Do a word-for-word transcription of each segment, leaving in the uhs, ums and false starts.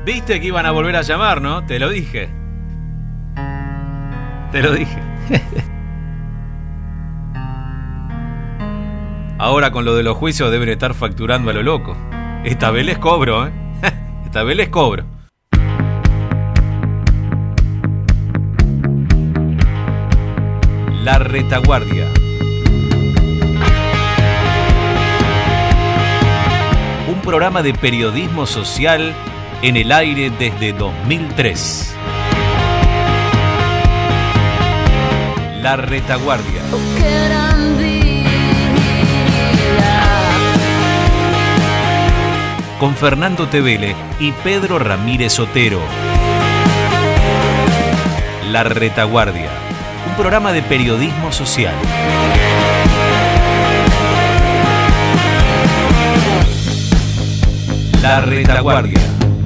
Viste que iban a volver a llamar, ¿no? Te lo dije. Te lo dije. Ahora con lo de los juicios deben estar facturando a lo loco. Esta vez les cobro, ¿eh? Esta vez les cobro. La Retaguardia. Un programa de periodismo social en el aire desde dos mil tres. La Retaguardia. Con Fernando Tevele y Pedro Ramírez Otero. La Retaguardia. Un programa de periodismo social. La Retaguardia.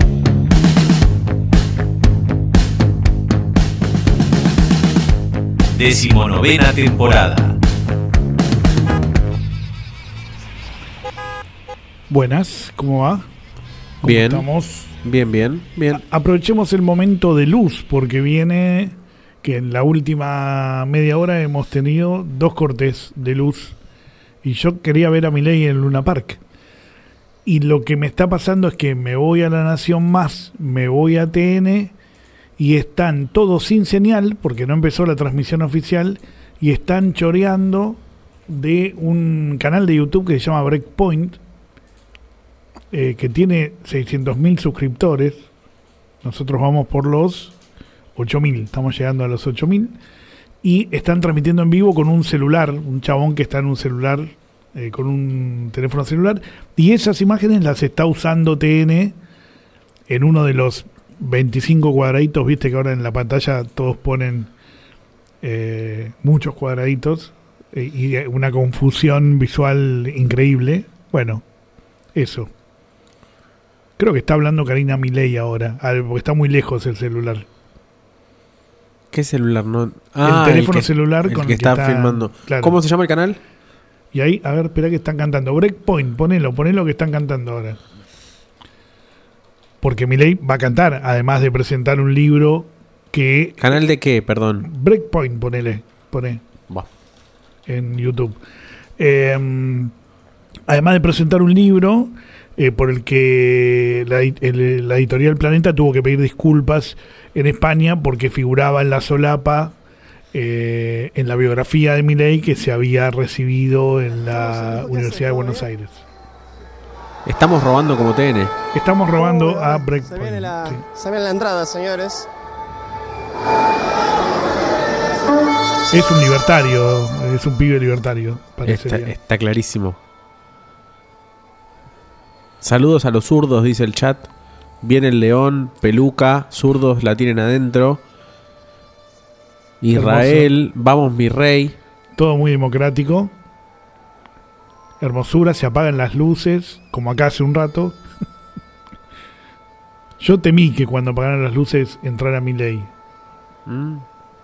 Decimonovena temporada. Buenas, ¿cómo va? ¿Cómo bien, estamos? Bien, bien, bien. A- aprovechemos el momento de luz porque viene que en la última media hora hemos tenido dos cortes de luz y yo quería ver a Milei en Luna Park. Y lo que me está pasando es que me voy a La Nación Más, me voy a T N y están todos sin señal porque no empezó la transmisión oficial y están choreando de un canal de YouTube que se llama Breakpoint, eh, que tiene seiscientos mil suscriptores. Nosotros vamos por los ocho mil, estamos llegando a los ocho mil y están transmitiendo en vivo con un celular, un chabón que está en un celular, eh, con un teléfono celular, y esas imágenes las está usando T N en uno de los veinticinco cuadraditos. Viste que ahora en la pantalla todos ponen eh, muchos cuadraditos eh, y una confusión visual increíble. Bueno, eso. Creo que está hablando Karina Milei ahora, porque está muy lejos el celular. ¿Qué celular? No? Ah, el teléfono el que, celular el con que el que está, está filmando. Claro. ¿Cómo se llama el canal? Y ahí, a ver, espera que están cantando. Breakpoint, ponelo, ponelo que están cantando ahora. Porque Milei va a cantar, además de presentar un libro que... ¿Canal de qué? Perdón. Breakpoint, ponele, poné Va. en YouTube. Eh, además de presentar un libro eh, por el que la, el, la editorial Planeta tuvo que pedir disculpas en España porque figuraba en la solapa, eh, en la biografía de Milei, que se había recibido en la Universidad de Buenos Aires. Estamos robando como T N. Estamos robando a Breakpoint. Se viene la, Sí. se viene la entrada, señores. Es un libertario, es un pibe libertario, Está, parecería. está clarísimo. Saludos a los zurdos, dice el chat. Viene el león, peluca, zurdos la tienen adentro. Israel, vamos mi rey. Todo muy democrático. Hermosura, se apagan las luces, como acá hace un rato. Yo temí que cuando apagaran las luces entrara Milei. Mm.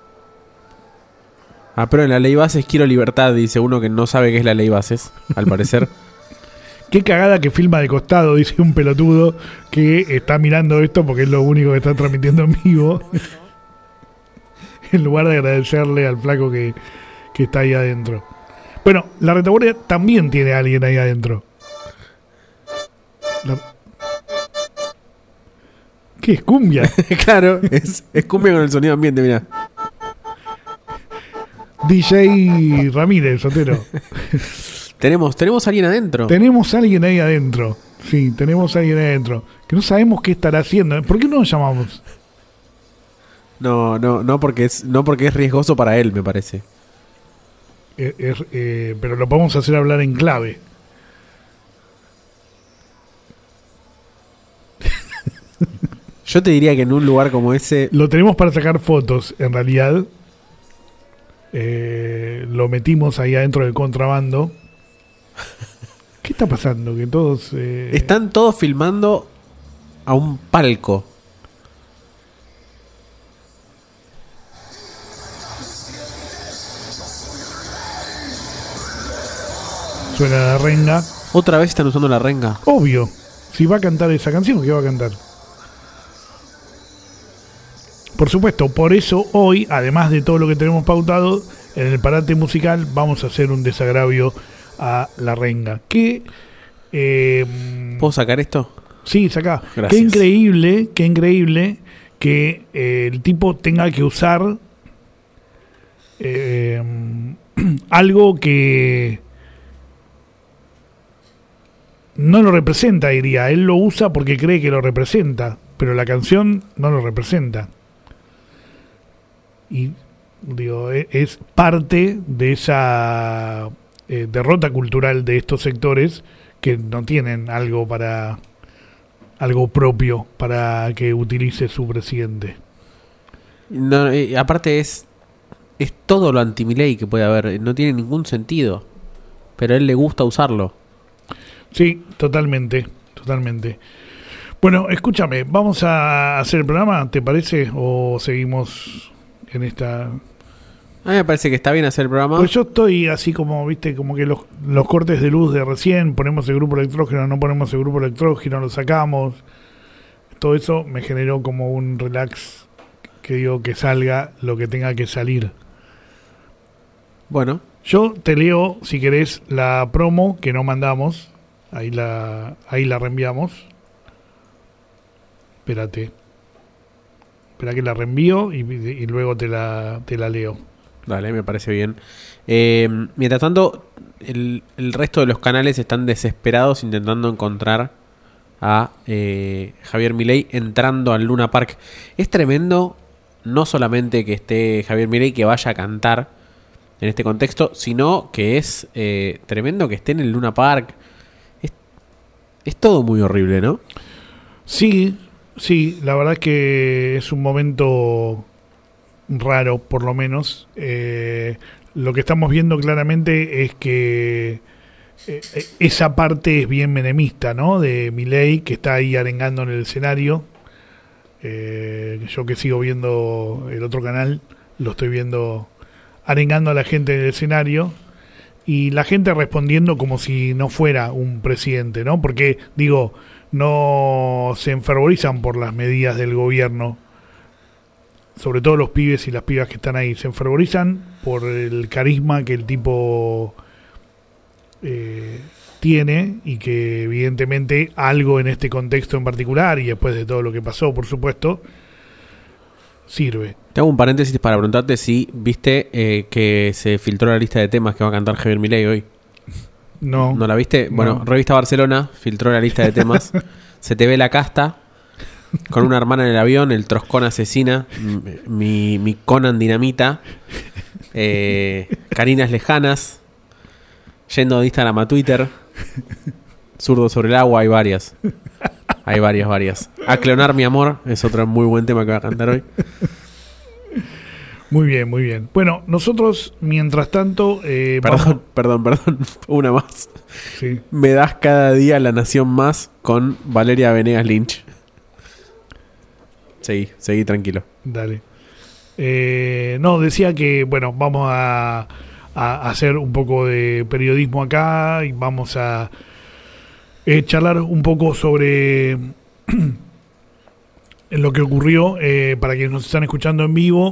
Ah, pero en la ley bases quiero libertad, dice uno que no sabe qué es la ley bases, al parecer. Qué cagada que filma de costado, dice un pelotudo que está mirando esto porque es lo único que está transmitiendo en vivo. En lugar de agradecerle al flaco que, que está ahí adentro. Bueno, la Retaguardia también tiene a alguien ahí adentro. La... ¿Qué es cumbia? Claro, es, es cumbia con el sonido ambiente, mira. D J Ramírez, Otero. Tenemos, tenemos a alguien adentro. Tenemos a alguien ahí adentro. Sí, tenemos a alguien ahí adentro. Que no sabemos qué estará haciendo. ¿Por qué no lo llamamos? No, no, no porque es, no porque es riesgoso para él, me parece. Eh, eh, eh, pero lo podemos hacer hablar en clave. Yo te diría que en un lugar como ese... Lo tenemos para sacar fotos, en realidad. Eh, lo metimos ahí adentro del contrabando. ¿Qué está pasando? Que todos... Eh... Están todos filmando a un palco. Suena la renga. Otra vez están usando la renga. Obvio. Si va a cantar esa canción, ¿qué va a cantar? Por supuesto, por eso hoy, además de todo lo que tenemos pautado, en el parate musical vamos a hacer un desagravio a la renga. Que, eh, ¿Puedo sacar esto? Sí, sacá. Gracias. Qué increíble, qué increíble que eh, el tipo tenga que usar eh, algo que no lo representa, diría. Él lo usa porque cree que lo representa, pero la canción no lo representa. Y digo, e- es parte de esa eh, derrota cultural de estos sectores que no tienen algo para algo propio para que utilice su presidente. No, eh, aparte es es todo lo anti-Milei que puede haber, no tiene ningún sentido, pero a él le gusta usarlo. Sí, totalmente, totalmente. Bueno, escúchame, vamos a hacer el programa, ¿te parece? ¿O seguimos en esta...? A mí me parece que está bien hacer el programa. Pues yo estoy así como, viste, como que los, los cortes de luz de recién, ponemos el grupo electrógeno, no ponemos el grupo electrógeno, lo sacamos. Todo eso me generó como un relax que digo que salga lo que tenga que salir. Bueno, Yo te leo, si querés, la promo que no mandamos. Ahí la, ahí la reenviamos. Espérate. Espera que la reenvío y, y luego te la, te la leo. dale, me parece bien. Eh, mientras tanto, el, el resto de los canales están desesperados intentando encontrar a eh, Javier Milei entrando al Luna Park. Es tremendo, no solamente que esté Javier Milei, que vaya a cantar en este contexto, sino que es eh, tremendo que esté en el Luna Park. Es, es todo muy horrible, ¿no? Sí, sí, la verdad es que es un momento raro, por lo menos. Eh, lo que estamos viendo claramente es que eh, esa parte es bien menemista, ¿no? De Milei, que está ahí arengando en el escenario. Eh, yo que sigo viendo el otro canal, lo estoy viendo arengando a la gente del escenario y la gente respondiendo como si no fuera un presidente, ¿no? Porque, digo, no se enfervorizan por las medidas del gobierno, sobre todo los pibes y las pibas que están ahí, se enfervorizan por el carisma que el tipo eh, tiene y que evidentemente algo en este contexto en particular y después de todo lo que pasó, por supuesto, sirve. Te hago un paréntesis para preguntarte si viste eh, que se filtró la lista de temas que va a cantar Javier Milei hoy. No. ¿No la viste? No. Bueno, Revista Barcelona filtró la lista de temas. Se te ve la casta con una hermana en el avión, el Troscón asesina, m- mi, mi Conan dinamita, eh, Carinas lejanas, yendo de Instagram a Twitter, Zurdo sobre el agua, hay varias. Hay varias, varias. Aclonar mi amor es otro muy buen tema que va a cantar hoy. Muy bien, muy bien. Bueno, nosotros, mientras tanto... Eh, Perdón, vamos- perdón, perdón. Una más. Sí. Me das cada día La Nación Más con Valeria Venegas Lynch. Seguí, seguí tranquilo. Dale. Eh, no, decía que, bueno, vamos a, a hacer un poco de periodismo acá y vamos a eh, charlar un poco sobre en lo que ocurrió eh, para quienes nos están escuchando en vivo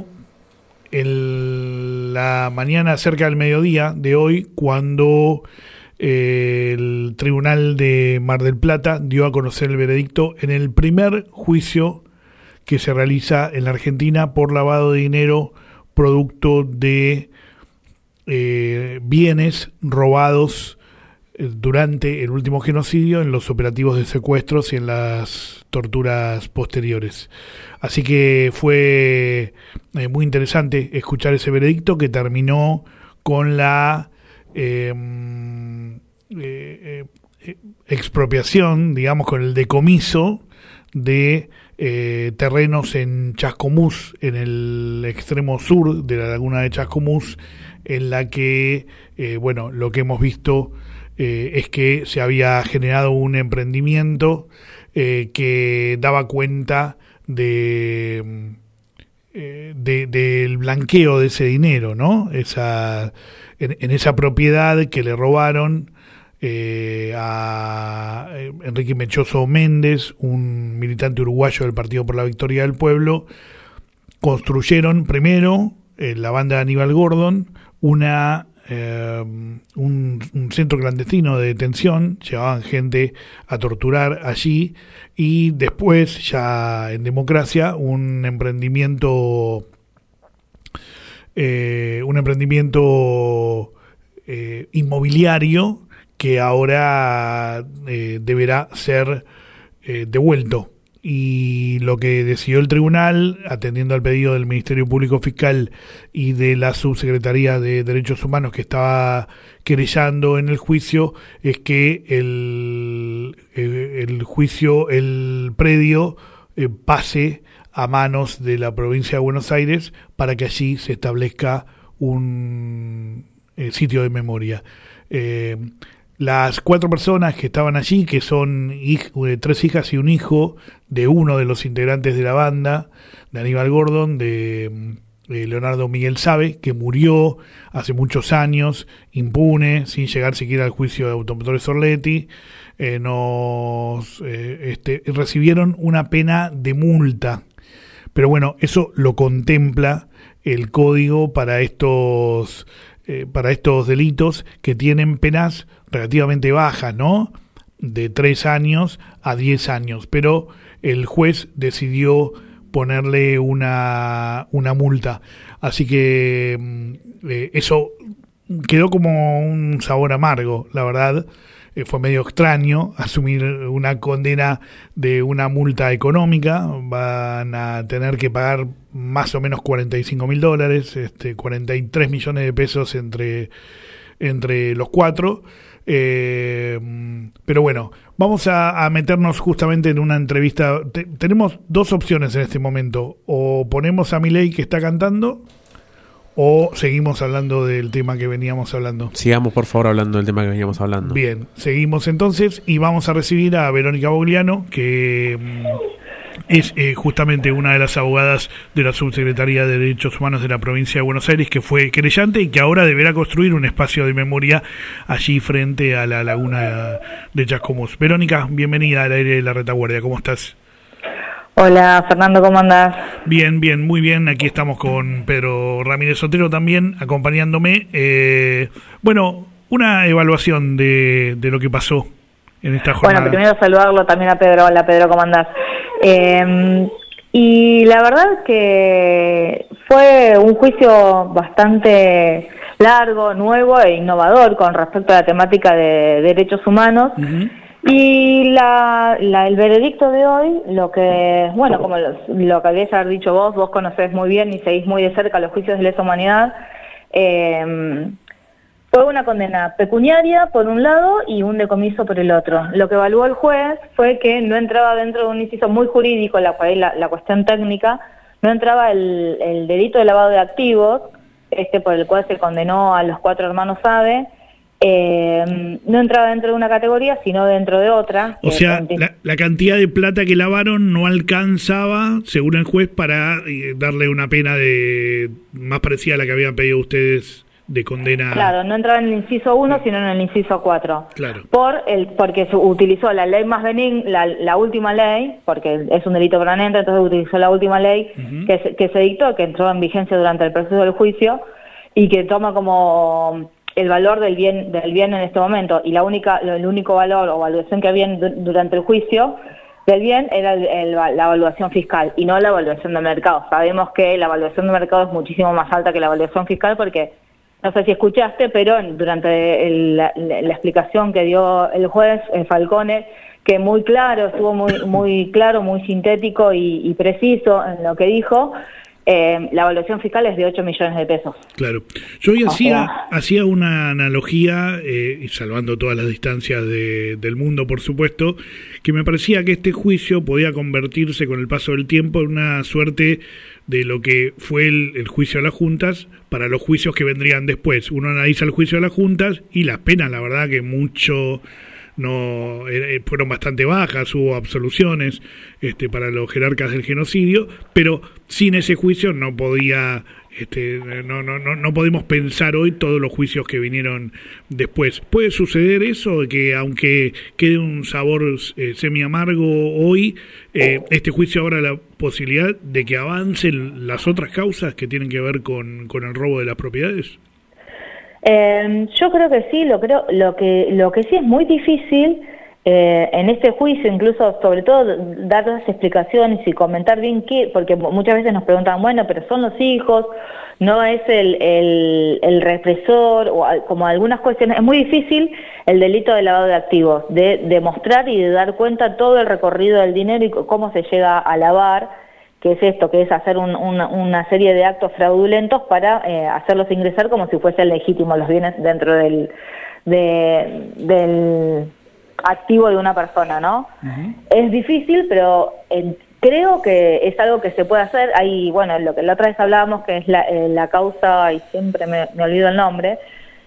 en la mañana cerca del mediodía de hoy, cuando eh, el Tribunal de Mar del Plata dio a conocer el veredicto en el primer juicio que se realiza en la Argentina por lavado de dinero producto de eh, bienes robados eh, durante el último genocidio, en los operativos de secuestros y en las torturas posteriores. Así que fue eh, muy interesante escuchar ese veredicto que terminó con la eh, eh, eh, expropiación, digamos, con el decomiso de eh, terrenos en Chascomús, en el extremo sur de la laguna de Chascomús, en la que, eh, bueno, lo que hemos visto eh, es que se había generado un emprendimiento eh, que daba cuenta de, eh, de del blanqueo de ese dinero, ¿no? Esa, en, en esa propiedad que le robaron Eh, a Enrique Mechoso Méndez, un militante uruguayo del Partido por la Victoria del Pueblo, construyeron primero, eh, la banda de Aníbal Gordon, una eh, un, un centro clandestino de detención, llevaban gente a torturar allí, y después, ya en democracia, un emprendimiento eh, un emprendimiento eh, inmobiliario que ahora eh, deberá ser eh, devuelto. Y lo que decidió el tribunal, atendiendo al pedido del Ministerio Público Fiscal y de la Subsecretaría de Derechos Humanos que estaba querellando en el juicio, es que el, el, el juicio, el predio eh, pase a manos de la provincia de Buenos Aires para que allí se establezca un eh, sitio de memoria. Eh, Las cuatro personas que estaban allí, que son hij- eh, tres hijas y un hijo de uno de los integrantes de la banda, de Aníbal Gordon, de eh, Leonardo Miguel Sabe, que murió hace muchos años, impune, sin llegar siquiera al juicio de Automotores Orletti, eh, nos eh, este, recibieron una pena de multa. Pero bueno, eso lo contempla el código para estos, eh, para estos delitos, que tienen penas relativamente bajas, ¿no? De tres años a diez años, pero el juez decidió ponerle una, una multa. Así que eh, eso quedó como un sabor amargo, la verdad. Eh, fue medio extraño asumir una condena de una multa económica. Van a tener que pagar más o menos cuarenta y cinco mil dólares, este, cuarenta y tres millones de pesos entre, entre los cuatro. Eh, pero bueno, vamos a, a meternos justamente en una entrevista. Te, tenemos dos opciones en este momento: o ponemos a Milei que está cantando, o seguimos hablando del tema que veníamos hablando. Sigamos, por favor, hablando del tema que veníamos hablando. Bien, seguimos entonces y vamos a recibir a Verónica Bogliano, que es eh, justamente una de las abogadas de la Subsecretaría de Derechos Humanos de la provincia de Buenos Aires, que fue querellante y que ahora deberá construir un espacio de memoria allí frente a la laguna de Chascomús. Verónica, bienvenida al aire de la retaguardia, ¿cómo estás? Hola Fernando, ¿cómo andás? Bien, bien, muy bien, aquí estamos con Pedro Ramírez Otero también acompañándome. Eh, bueno, una evaluación de, de lo que pasó en esta jornada. Bueno, primero saludarlo también a Pedro. Hola Pedro, ¿cómo andás? Eh, y la verdad que fue un juicio bastante largo, nuevo e innovador con respecto a la temática de derechos humanos. Uh-huh. Y la, la, el veredicto de hoy, lo que, bueno, como lo, lo que habías haber dicho vos, vos conocés muy bien y seguís muy de cerca los juicios de lesa humanidad, eh, fue una condena pecuniaria por un lado y un decomiso por el otro. Lo que evaluó el juez fue que no entraba dentro de un inciso muy jurídico, la, la, la cuestión técnica, no entraba el, el delito de lavado de activos, este por el cual se condenó a los cuatro hermanos Sabe. Eh, no entraba dentro de una categoría, sino dentro de otra. O sea, la, la cantidad de plata que lavaron no alcanzaba, según el juez, para eh, darle una pena de más parecida a la que habían pedido ustedes de condena. Claro, no entraba en el inciso uno, sino en el inciso cuatro. Claro. Por el, porque se utilizó la ley más benigna, la, la última ley, porque es un delito permanente, entonces utilizó la última ley uh-huh. que, se, que se dictó, que entró en vigencia durante el proceso del juicio y que toma como el valor del bien del bien en este momento, y la única el único valor o evaluación que había durante el juicio del bien era el, el, la evaluación fiscal y no la evaluación de mercado. Sabemos que la evaluación de mercado es muchísimo más alta que la evaluación fiscal porque, no sé si escuchaste, pero durante el, la, la explicación que dio el juez el Falcone, que muy claro, estuvo muy muy claro, muy sintético y, y preciso en lo que dijo. Eh, la evaluación fiscal es de ocho millones de pesos. Claro. Yo hoy hacía, hacía una analogía, eh, y salvando todas las distancias de, del mundo, por supuesto, que me parecía que este juicio podía convertirse con el paso del tiempo en una suerte de lo que fue el, el juicio a las juntas para los juicios que vendrían después. Uno analiza el juicio a las juntas y las penas, la verdad que mucho... no eh, fueron bastante bajas, hubo absoluciones este, para los jerarcas del genocidio, pero sin ese juicio no podía Este, no, no, no, no podemos pensar hoy todos los juicios que vinieron después. ¿Puede suceder eso, de que aunque quede un sabor eh, semi amargo hoy, eh, este juicio abra la posibilidad de que avancen las otras causas que tienen que ver con, con el robo de las propiedades? Eh, yo creo que sí, lo creo, lo que, lo que sí es muy difícil eh, en este juicio, incluso sobre todo dar las explicaciones y comentar bien qué, porque muchas veces nos preguntan, bueno, pero son los hijos, no es el, el, el represor, o como algunas cuestiones, es muy difícil el delito de lavado de activos, de demostrar y de dar cuenta todo el recorrido del dinero y cómo se llega a lavar, que es esto, que es hacer un, una, una serie de actos fraudulentos para eh, hacerlos ingresar como si fuesen legítimos los bienes dentro del, de, del activo de una persona, ¿no? Uh-huh. Es difícil, pero en, creo que es algo que se puede hacer. Hay, bueno, lo que la otra vez hablábamos, que es la, eh, la causa, y siempre me, me olvido el nombre,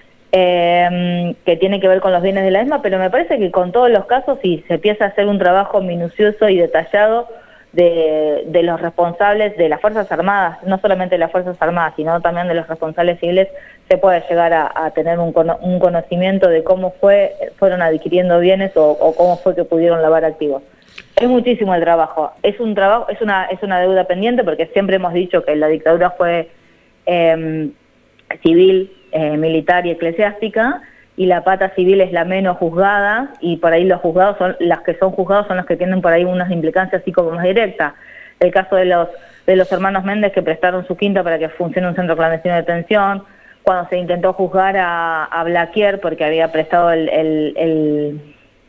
eh, que tiene que ver con los bienes de la misma, pero me parece que con todos los casos, si se empieza a hacer un trabajo minucioso y detallado de, de los responsables de las Fuerzas Armadas, no solamente de las Fuerzas Armadas, sino también de los responsables civiles, se puede llegar a, a tener un, cono, un conocimiento de cómo fue fueron adquiriendo bienes o, o cómo fue que pudieron lavar activos. Es muchísimo el trabajo, es un trabajo, es una es una deuda pendiente, porque siempre hemos dicho que la dictadura fue eh, civil, eh, militar y eclesiástica, y la pata civil es la menos juzgada, y por ahí los juzgados son las que son juzgados son los que tienen por ahí unas implicancias así como más directas. El caso de los de los hermanos Méndez, que prestaron su quinta para que funcione un centro clandestino de detención, cuando se intentó juzgar a, a Blaquier porque había prestado el, el, el,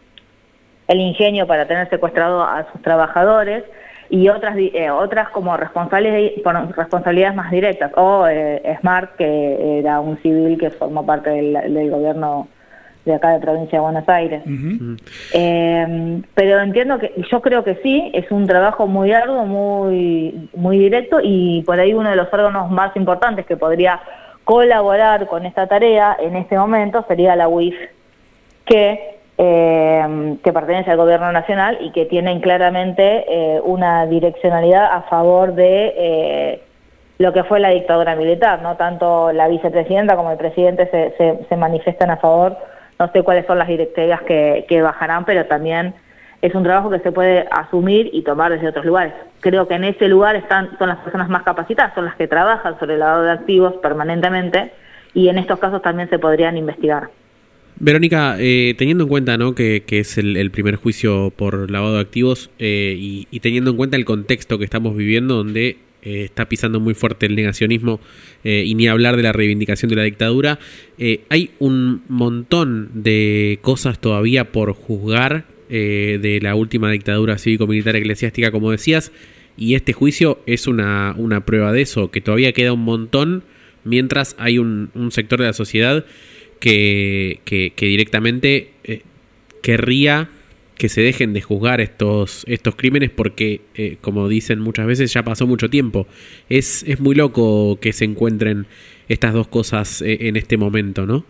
el ingenio para tener secuestrado a sus trabajadores, y otras eh, otras como responsables por responsabilidades más directas, o eh, Smart, que era un civil que formó parte del, del gobierno de acá de provincia de Buenos Aires. Uh-huh. eh, pero entiendo que, yo creo que sí, es un trabajo muy arduo, muy muy directo, y por ahí uno de los órganos más importantes que podría colaborar con esta tarea en este momento sería la U I F, que Eh, que pertenece al gobierno nacional y que tienen claramente eh, una direccionalidad a favor de eh, lo que fue la dictadura militar, ¿no? Tanto la vicepresidenta como el presidente se, se, se manifiestan a favor. No sé cuáles son las directivas que, que bajarán, pero también es un trabajo que se puede asumir y tomar desde otros lugares. Creo que en ese lugar están son las personas más capacitadas, son las que trabajan sobre el lavado de activos permanentemente, y en estos casos también se podrían investigar. Verónica, eh, teniendo en cuenta, ¿no?, que, que es el, el primer juicio por lavado de activos eh, y, y teniendo en cuenta el contexto que estamos viviendo, donde eh, está pisando muy fuerte el negacionismo eh, y ni hablar de la reivindicación de la dictadura, eh, hay un montón de cosas todavía por juzgar eh, de la última dictadura cívico-militar eclesiástica, como decías, y este juicio es una, una prueba de eso, que todavía queda un montón, mientras hay un, un sector de la sociedad Que, que, que directamente eh, querría que se dejen de juzgar estos estos crímenes porque, eh, como dicen muchas veces, ya pasó mucho tiempo. Es, es muy loco que se encuentren estas dos cosas eh, en este momento, ¿no?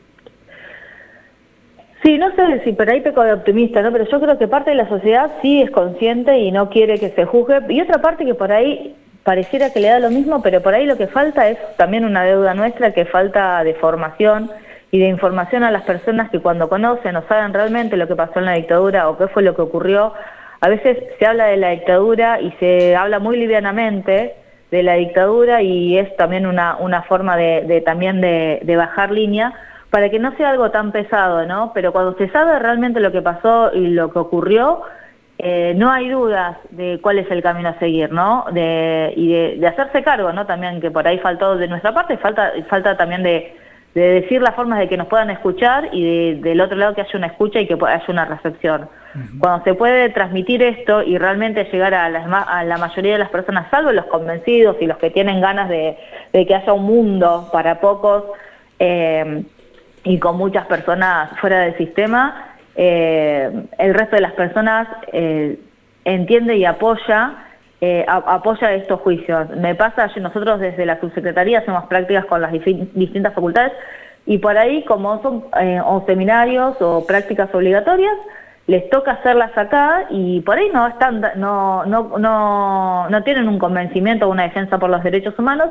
Sí, no sé si por ahí peco de optimista, ¿no? Pero yo creo que parte de la sociedad sí es consciente y no quiere que se juzgue, y otra parte que por ahí pareciera que le da lo mismo, pero por ahí lo que falta es también una deuda nuestra, que falta de formación y de información a las personas que cuando conocen o saben realmente lo que pasó en la dictadura o qué fue lo que ocurrió. A veces se habla de la dictadura y se habla muy livianamente de la dictadura, y es también una, una forma de, de también de, de bajar línea para que no sea algo tan pesado, ¿no? Pero cuando se sabe realmente lo que pasó y lo que ocurrió, eh, no hay dudas de cuál es el camino a seguir, ¿no? De, y de, de hacerse cargo, ¿no? También, que por ahí faltó de nuestra parte, falta, falta también de de decir las formas de que nos puedan escuchar, y de, del otro lado que haya una escucha y que haya una recepción. Uh-huh. Cuando se puede transmitir esto y realmente llegar a la, a la mayoría de las personas, salvo los convencidos y los que tienen ganas de, de que haya un mundo para pocos eh, y con muchas personas fuera del sistema, eh, el resto de las personas eh, entiende y apoya Eh, a, apoya estos juicios. Me pasa, nosotros desde la subsecretaría hacemos prácticas con las dif- distintas facultades, y por ahí, como son eh, o seminarios o prácticas obligatorias, les toca hacerlas acá, y por ahí no están no no no no tienen un convencimiento o una defensa por los derechos humanos,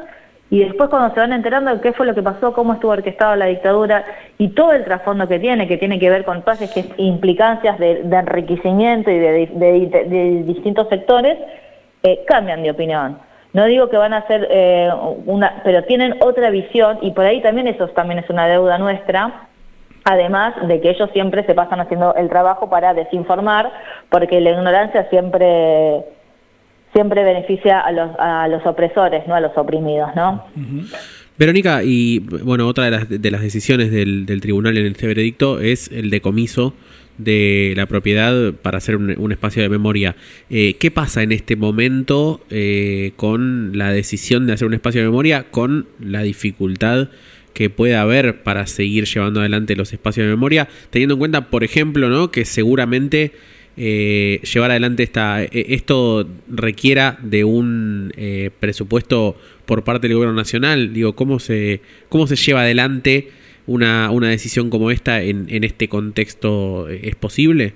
y después cuando se van enterando de qué fue lo que pasó, cómo estuvo orquestada la dictadura y todo el trasfondo que tiene, que tiene que ver con todas estas implicancias de, de enriquecimiento y de, de, de, de, de distintos sectores, eh, cambian de opinión. No digo que van a hacer eh, una, pero tienen otra visión y por ahí también eso también es una deuda nuestra, además de que ellos siempre se pasan haciendo el trabajo para desinformar, porque la ignorancia siempre siempre beneficia a los a los opresores, no a los oprimidos, ¿no? Uh-huh. Verónica, y bueno, otra de las, de las decisiones del, del tribunal en este veredicto es el decomiso de la propiedad para hacer un, un espacio de memoria. Eh, ¿Qué pasa en este momento eh, con la decisión de hacer un espacio de memoria, con la dificultad que puede haber para seguir llevando adelante los espacios de memoria, teniendo en cuenta, por ejemplo, ¿no?, que seguramente eh, llevar adelante esta, esto requiera de un eh, presupuesto por parte del gobierno nacional? Digo, ¿cómo se, cómo se lleva adelante una, una decisión como esta en, en este contexto? ¿Es posible?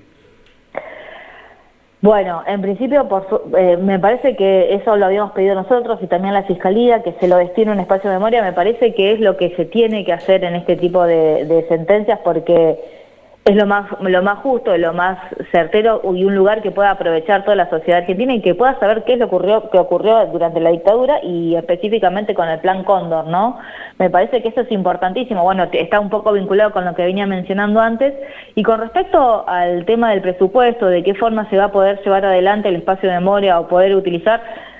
Bueno, en principio por su, eh, me parece que eso lo habíamos pedido nosotros y también la Fiscalía, que se lo destine un espacio de memoria. Me parece que es lo que se tiene que hacer en este tipo de, de sentencias, porque es lo más lo más justo, lo más certero y un lugar que pueda aprovechar toda la sociedad argentina y que pueda saber qué es lo que ocurrió, que ocurrió durante la dictadura y específicamente con el Plan Cóndor, ¿no? Me parece que eso es importantísimo. Bueno, está un poco vinculado con lo que venía mencionando antes. Y con respecto al tema del presupuesto, de qué forma se va a poder llevar adelante el espacio de memoria o poder utilizar,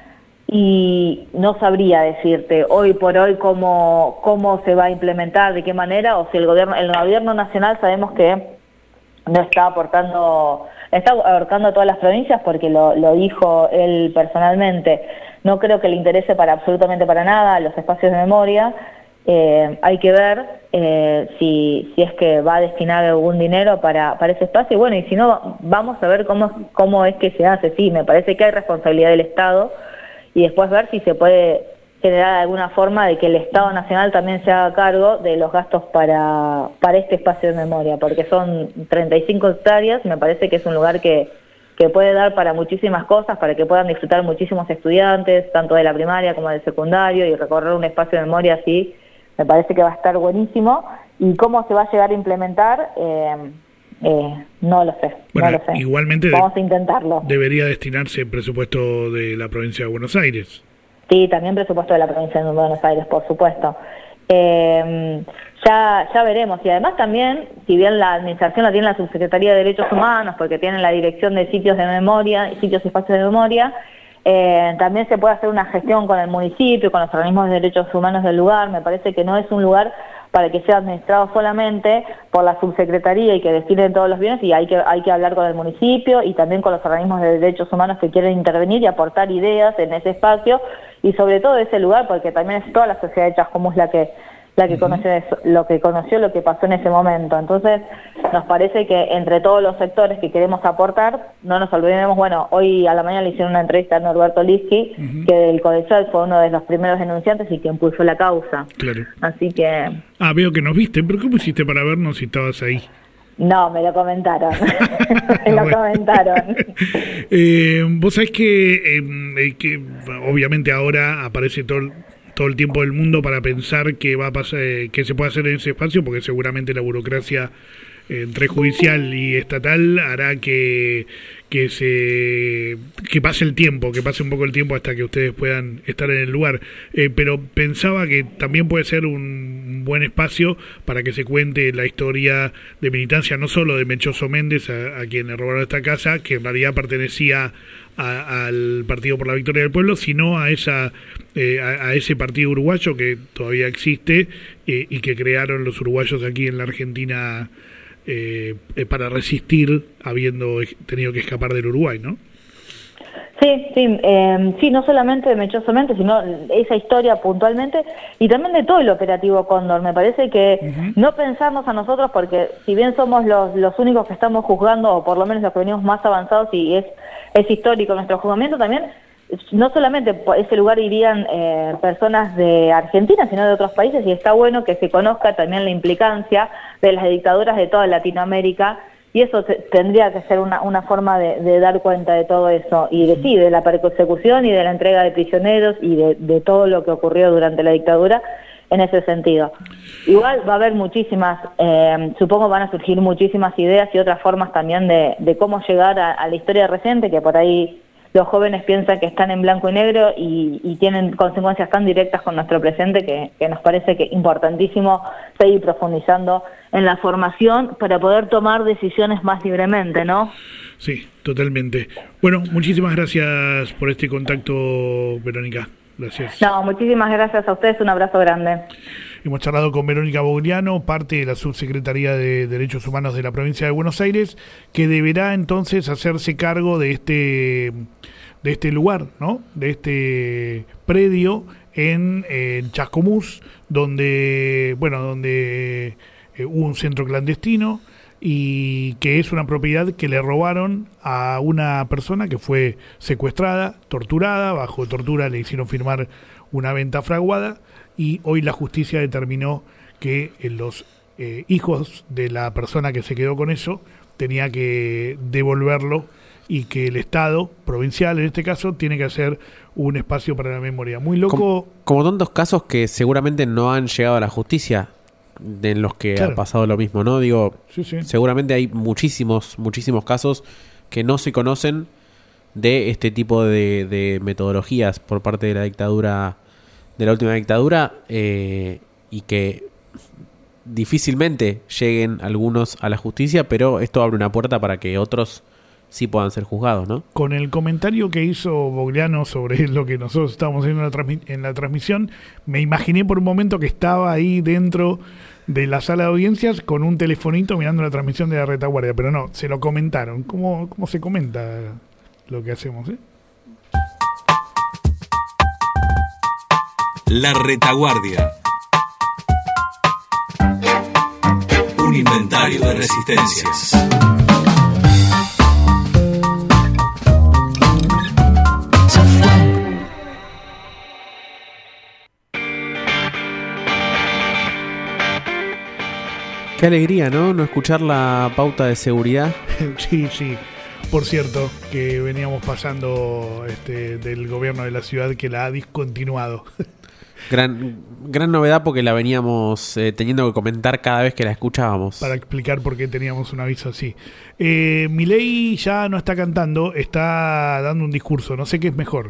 y no sabría decirte hoy por hoy cómo, cómo se va a implementar, de qué manera, o si el gobierno, el gobierno nacional sabemos que no está aportando, está abarcando a todas las provincias porque lo, lo dijo él personalmente. No creo que le interese para absolutamente para nada los espacios de memoria. Eh, hay que ver eh, si, si es que va a destinar algún dinero para, para ese espacio, y bueno, y si no, vamos a ver cómo, cómo es que se hace. Sí, me parece que hay responsabilidad del Estado, y después ver si se puede generar alguna forma de que el Estado Nacional también se haga cargo de los gastos para, para este espacio de memoria, porque son treinta y cinco hectáreas, me parece que es un lugar que, que puede dar para muchísimas cosas, para que puedan disfrutar muchísimos estudiantes, tanto de la primaria como del secundario, y recorrer un espacio de memoria así, me parece que va a estar buenísimo. Y cómo se va a llegar a implementar, eh, eh, no lo sé, bueno, no lo sé. Igualmente vamos de, a intentarlo. Debería destinarse el presupuesto de la provincia de Buenos Aires. Sí, también presupuesto de la provincia de Buenos Aires, por supuesto. Eh, ya ya veremos. Y además también, si bien la administración la tiene la Subsecretaría de Derechos Humanos, porque tienen la dirección de sitios de memoria, sitios y espacios de memoria, eh, también se puede hacer una gestión con el municipio, con los organismos de derechos humanos del lugar. Me parece que no es un lugar para que sea administrado solamente por la subsecretaría y que destinen todos los bienes, y hay que hay que hablar con el municipio y también con los organismos de derechos humanos que quieren intervenir y aportar ideas en ese espacio, y sobre todo ese lugar, porque también es toda la sociedad de Chascomús la que la que conoció eso, lo que conoció lo que pasó en ese momento. Entonces nos parece que entre todos los sectores que queremos aportar, no nos olvidemos. Bueno, hoy a la mañana le hicieron una entrevista a Norberto Liski, uh-huh, que del Codesal fue uno de los primeros denunciantes y que impulsó la causa. Claro. Así que... Ah, veo que nos viste, pero ¿cómo hiciste para vernos si estabas ahí? No, me lo comentaron. me lo comentaron. eh, Vos sabés que, eh, que obviamente ahora aparece todo el, todo el tiempo del mundo para pensar qué va a pasar, eh, qué se puede hacer en ese espacio, porque seguramente la burocracia eh, entre judicial y estatal hará que que se que pase el tiempo, que pase un poco el tiempo hasta que ustedes puedan estar en el lugar. Eh, pero pensaba que también puede ser un buen espacio para que se cuente la historia de militancia, no solo de Mechoso Méndez, a, a quien le robaron esta casa, que en realidad pertenecía a, al Partido por la Victoria del Pueblo, sino a esa eh, a, a ese partido uruguayo que todavía existe eh, y que crearon los uruguayos aquí en la Argentina eh, eh, para resistir, habiendo tenido que escapar del Uruguay, ¿no? Sí, sí, eh, sí, no solamente de Mechoso Méndez, sino esa historia puntualmente, y también de todo el operativo Cóndor. Me parece que uh-huh, no pensarnos a nosotros, porque si bien somos los, los únicos que estamos juzgando, o por lo menos los que venimos más avanzados, y es, es histórico nuestro juzgamiento, también no solamente por ese lugar irían eh, personas de Argentina, sino de otros países, y está bueno que se conozca también la implicancia de las dictaduras de toda Latinoamérica, y eso te, tendría que ser una, una forma de, de dar cuenta de todo eso, y de sí, de la persecución y de la entrega de prisioneros y de, de todo lo que ocurrió durante la dictadura en ese sentido. Igual va a haber muchísimas, eh, supongo van a surgir muchísimas ideas y otras formas también de, de cómo llegar a, a la historia reciente, que por ahí los jóvenes piensan que están en blanco y negro y, y tienen consecuencias tan directas con nuestro presente que, que nos parece que es importantísimo seguir profundizando en la formación para poder tomar decisiones más libremente, ¿no? Sí, totalmente. Bueno, muchísimas gracias por este contacto, Verónica. Gracias. No, muchísimas gracias a ustedes, un abrazo grande. Hemos charlado con Verónica Bogliano, parte de la Subsecretaría de Derechos Humanos de la Provincia de Buenos Aires, que deberá entonces hacerse cargo de este de este lugar, ¿no? De este predio en, en Chascomús, donde, bueno, donde eh, hubo un centro clandestino y que es una propiedad que le robaron a una persona que fue secuestrada, torturada, bajo tortura le hicieron firmar una venta fraguada y hoy la justicia determinó que eh, los eh, hijos de la persona que se quedó con eso tenía que devolverlo y que el Estado provincial, en este caso, tiene que hacer un espacio para la memoria. Muy loco. Como, como tantos casos que seguramente no han llegado a la justicia, en los que claro. ha pasado lo mismo, ¿no? Digo, sí, sí. seguramente hay muchísimos, muchísimos casos que no se conocen de este tipo de, de metodologías por parte de la dictadura, de la última dictadura, eh, y que difícilmente lleguen algunos a la justicia, pero esto abre una puerta para que otros sí puedan ser juzgados, ¿no? Con el comentario que hizo Bogliano sobre lo que nosotros estábamos haciendo en la, transmi- en la transmisión, me imaginé por un momento que estaba ahí dentro de la sala de audiencias con un telefonito mirando la transmisión de la retaguardia, pero no, se lo comentaron. ¿Cómo, cómo se comenta lo que hacemos, eh? La retaguardia. Un inventario de resistencias. Qué alegría, ¿no? No escuchar la pauta de seguridad. Sí, sí. Por cierto, que veníamos pasando este, del gobierno de la ciudad que la ha discontinuado. Gran, gran novedad porque la veníamos eh, teniendo que comentar cada vez que la escuchábamos. Para explicar por qué teníamos un aviso así. Eh, Milei ya no está cantando, está dando un discurso. No sé qué es mejor.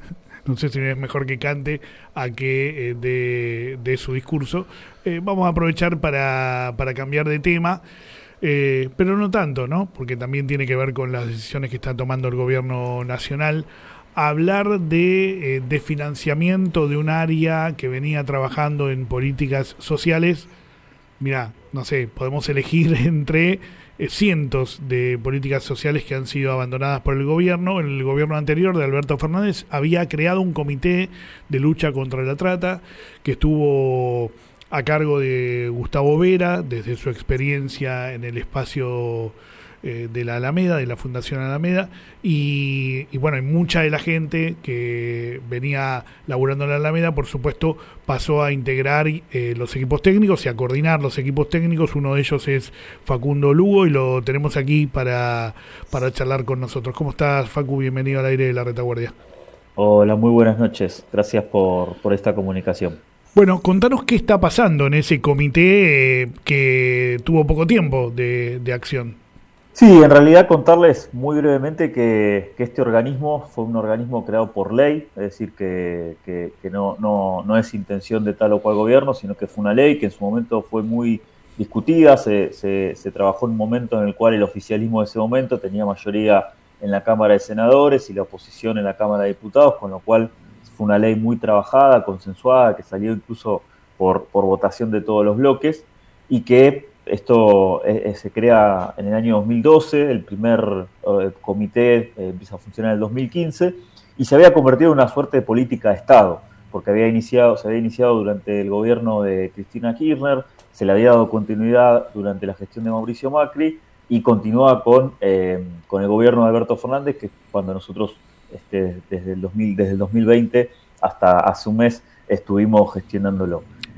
No sé si es mejor que cante a que eh, de, de su discurso. Eh, vamos a aprovechar para, para cambiar de tema, eh, pero no tanto, ¿no? Porque también tiene que ver con las decisiones que está tomando el gobierno nacional. Hablar de, eh, de financiamiento de un área que venía trabajando en políticas sociales. Mirá, no sé, podemos elegir entre eh, cientos de políticas sociales que han sido abandonadas por el gobierno. En el gobierno anterior de Alberto Fernández había creado un comité de lucha contra la trata que estuvo a cargo de Gustavo Vera, desde su experiencia en el espacio eh, de la Alameda, de la Fundación Alameda, y, y bueno, y mucha de la gente que venía laburando en la Alameda, por supuesto, pasó a integrar eh, los equipos técnicos y a coordinar los equipos técnicos. Uno de ellos es Facundo Lugo y lo tenemos aquí para, para charlar con nosotros. ¿Cómo estás, Facu? Bienvenido al aire de la retaguardia. Hola, muy buenas noches. Gracias por, por esta comunicación. Bueno, contanos qué está pasando en ese comité eh, que tuvo poco tiempo de, de acción. Sí, en realidad contarles muy brevemente que, que este organismo fue un organismo creado por ley, es decir, que, que, que no, no, no es intención de tal o cual gobierno, sino que fue una ley que en su momento fue muy discutida, se, se, se trabajó en un momento en el cual el oficialismo de ese momento tenía mayoría en la Cámara de Senadores y la oposición en la Cámara de Diputados, con lo cual fue una ley muy trabajada, consensuada, que salió incluso por, por votación de todos los bloques, y que esto eh, se crea en el año dos mil doce, el primer eh, comité eh, empieza a funcionar en el dos mil quince, y se había convertido en una suerte de política de Estado, porque había iniciado, se había iniciado durante el gobierno de Cristina Kirchner, se le había dado continuidad durante la gestión de Mauricio Macri, y continúa con, eh, con el gobierno de Alberto Fernández, que cuando nosotros Este, desde el dos mil, desde el dos mil veinte hasta hace un mes estuvimos gestionándolo.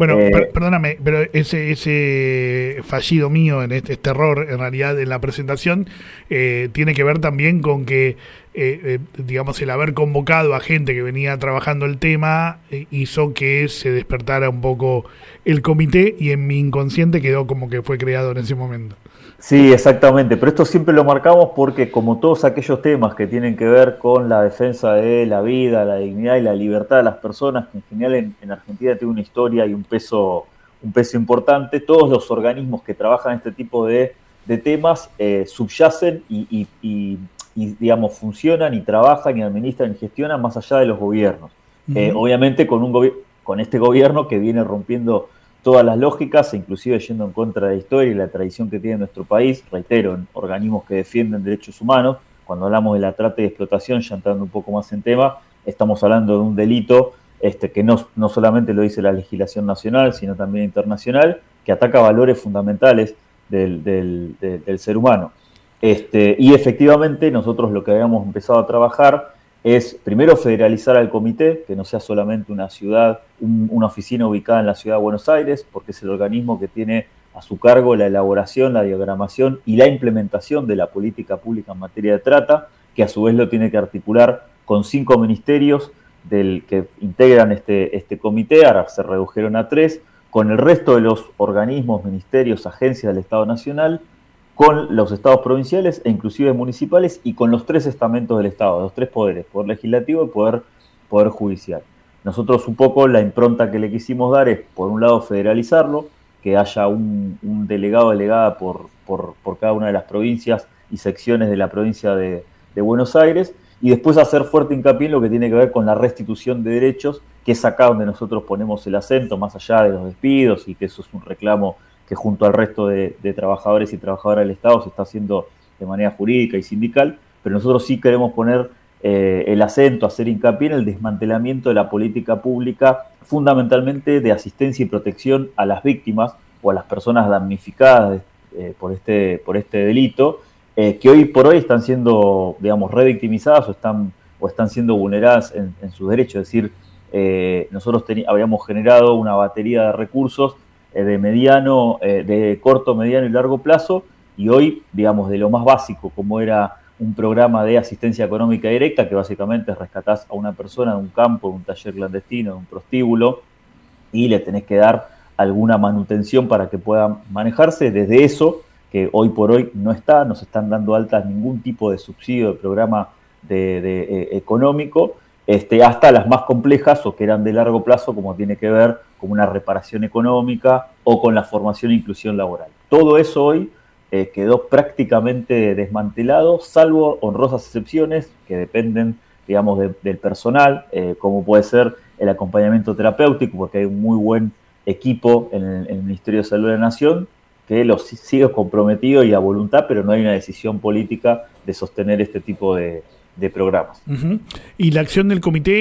Bueno, Eh, per- perdóname, pero ese ese fallido mío en este, este error, en realidad, en la presentación, eh, tiene que ver también con que, eh, eh, digamos, el haber convocado a gente que venía trabajando el tema eh, hizo que se despertara un poco el comité y en mi inconsciente quedó como que fue creado en ese momento. Sí, exactamente, pero esto siempre lo marcamos porque como todos aquellos temas que tienen que ver con la defensa de la vida, la dignidad y la libertad de las personas, que en general en, en Argentina tiene una historia y un peso, un peso importante, todos los organismos que trabajan este tipo de, de temas eh, subyacen y, y, y, y, digamos, funcionan y trabajan y administran y gestionan más allá de los gobiernos. Uh-huh. Eh, obviamente con, un gobi- con este gobierno que viene rompiendo todas las lógicas, e inclusive yendo en contra de la historia y la tradición que tiene nuestro país, reitero, en organismos que defienden derechos humanos. Cuando hablamos de la trata y explotación, ya entrando un poco más en tema, estamos hablando de un delito este, que no, no solamente lo dice la legislación nacional, sino también internacional, que ataca valores fundamentales del, del, del, del ser humano. Este, y efectivamente nosotros lo que habíamos empezado a trabajar es primero federalizar al comité, que no sea solamente una ciudad, un, una oficina ubicada en la ciudad de Buenos Aires, porque es el organismo que tiene a su cargo la elaboración, la diagramación y la implementación de la política pública en materia de trata, que a su vez lo tiene que articular con cinco ministerios del que integran este, este comité, ahora se redujeron a tres, con el resto de los organismos, ministerios, agencias del Estado Nacional, con los estados provinciales e inclusive municipales y con los tres estamentos del Estado, los tres poderes, poder legislativo y poder, poder judicial. Nosotros un poco la impronta que le quisimos dar es, por un lado, federalizarlo, que haya un, un delegado o delegada por, por, por cada una de las provincias y secciones de la provincia de, de Buenos Aires, y después hacer fuerte hincapié en lo que tiene que ver con la restitución de derechos, que es acá donde nosotros ponemos el acento, más allá de los despidos, y que eso es un reclamo que junto al resto de, de trabajadores y trabajadoras del Estado se está haciendo de manera jurídica y sindical, pero nosotros sí queremos poner eh, el acento, hacer hincapié en el desmantelamiento de la política pública, fundamentalmente de asistencia y protección a las víctimas o a las personas damnificadas eh, por, este, por este delito, eh, que hoy por hoy están siendo, digamos, revictimizadas o están, o están siendo vulneradas en, en sus derechos. Es decir, eh, nosotros teni- habíamos generado una batería de recursos de mediano, eh, de corto, mediano y largo plazo, y hoy, digamos, de lo más básico, como era un programa de asistencia económica directa, que básicamente rescatás a una persona de un campo, de un taller clandestino, de un prostíbulo, y le tenés que dar alguna manutención para que pueda manejarse. Desde eso, que hoy por hoy no está, no se están dando altas ningún tipo de subsidio de programa de, de, eh, económico, Este, hasta las más complejas o que eran de largo plazo, como tiene que ver con una reparación económica o con la formación e inclusión laboral. Todo eso hoy eh, quedó prácticamente desmantelado, salvo honrosas excepciones que dependen, digamos, de, del personal, eh, como puede ser el acompañamiento terapéutico, porque hay un muy buen equipo en el, en el Ministerio de Salud de la Nación que los sigue comprometido y a voluntad, pero no hay una decisión política de sostener este tipo de de programas. Uh-huh. ¿Y la acción del comité